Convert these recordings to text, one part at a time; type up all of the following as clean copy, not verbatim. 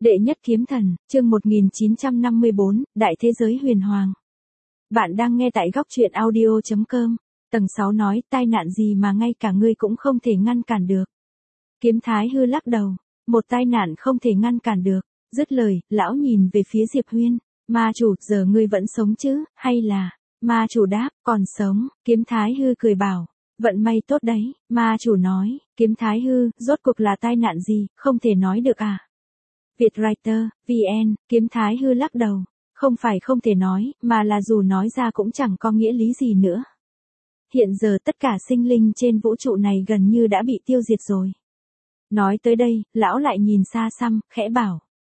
Đệ nhất kiếm thần, chương 1954, Đại thế giới huyền hoàng. Bạn đang nghe tại góc truyện audio.com. Tầng 6 nói, tai nạn gì mà ngay cả ngươi cũng không thể ngăn cản được. Kiếm Thái Hư lắc đầu, một tai nạn không thể ngăn cản được. Dứt lời, lão nhìn về phía Diệp Huyên, ma chủ, giờ ngươi vẫn sống chứ, hay là... Ma chủ đáp, còn sống. Kiếm Thái Hư cười bảo, vận may tốt đấy. Ma chủ nói, Kiếm Thái Hư, rốt cuộc là tai nạn gì, không thể nói được à? Vietwriter, VN, Kiếm Thái Hư lắc đầu, không phải không thể nói, mà là dù nói ra cũng chẳng có nghĩa lý gì nữa. Hiện giờ tất cả sinh linh trên vũ trụ này gần như đã bị tiêu diệt rồi. Nói tới đây, lão lại nhìn xa xăm, khẽ bảo.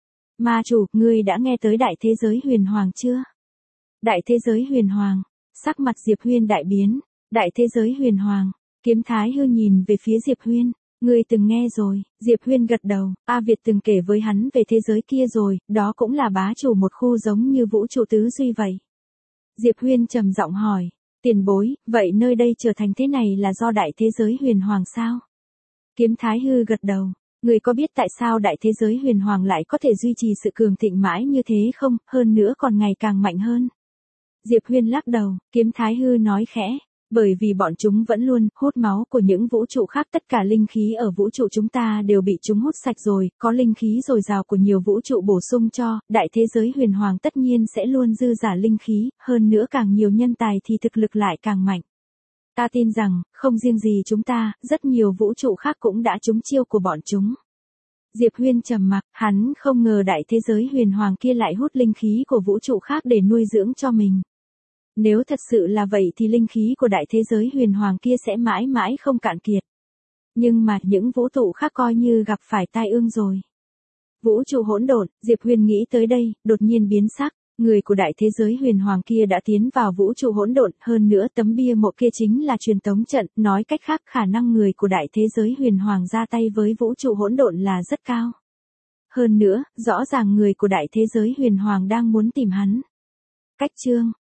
Ma chủ, ngươi đã nghe tới đại thế giới huyền hoàng chưa? Đại thế giới huyền hoàng, sắc mặt Diệp Huyên đại biến, đại thế giới huyền hoàng, Kiếm Thái Hư nhìn về phía Diệp Huyên. Ngươi từng nghe rồi, Diệp Huyên gật đầu, A Việt từng kể với hắn về thế giới kia rồi, đó cũng là bá chủ một khu giống như vũ trụ tứ duy vậy. Diệp Huyên trầm giọng hỏi, tiền bối, vậy nơi đây trở thành thế này là do đại thế giới huyền hoàng sao? Kiếm Thái Hư gật đầu, ngươi có biết tại sao đại thế giới huyền hoàng lại có thể duy trì sự cường thịnh mãi như thế không, hơn nữa còn ngày càng mạnh hơn? Diệp Huyên lắc đầu, Kiếm Thái Hư nói khẽ. Bởi vì bọn chúng vẫn luôn hút máu của những vũ trụ khác, tất cả linh khí ở vũ trụ chúng ta đều bị chúng hút sạch rồi, có linh khí dồi dào của nhiều vũ trụ bổ sung cho, đại thế giới huyền hoàng tất nhiên sẽ luôn dư giả linh khí, hơn nữa càng nhiều nhân tài thì thực lực lại càng mạnh. Ta tin rằng, không riêng gì chúng ta, rất nhiều vũ trụ khác cũng đã trúng chiêu của bọn chúng. Diệp Huyên trầm mặc, hắn không ngờ đại thế giới huyền hoàng kia lại hút linh khí của vũ trụ khác để nuôi dưỡng cho mình. Nếu thật sự là vậy thì linh khí của đại thế giới huyền hoàng kia sẽ mãi mãi không cạn kiệt. Nhưng mà những vũ trụ khác coi như gặp phải tai ương rồi. Vũ trụ hỗn độn, Diệp Huyên nghĩ tới đây, đột nhiên biến sắc. Người của đại thế giới huyền hoàng kia đã tiến vào vũ trụ hỗn độn, hơn nữa tấm bia mộ kia chính là truyền tống trận, nói cách khác khả năng người của đại thế giới huyền hoàng ra tay với vũ trụ hỗn độn là rất cao. Hơn nữa, rõ ràng người của đại thế giới huyền hoàng đang muốn tìm hắn. Cách chương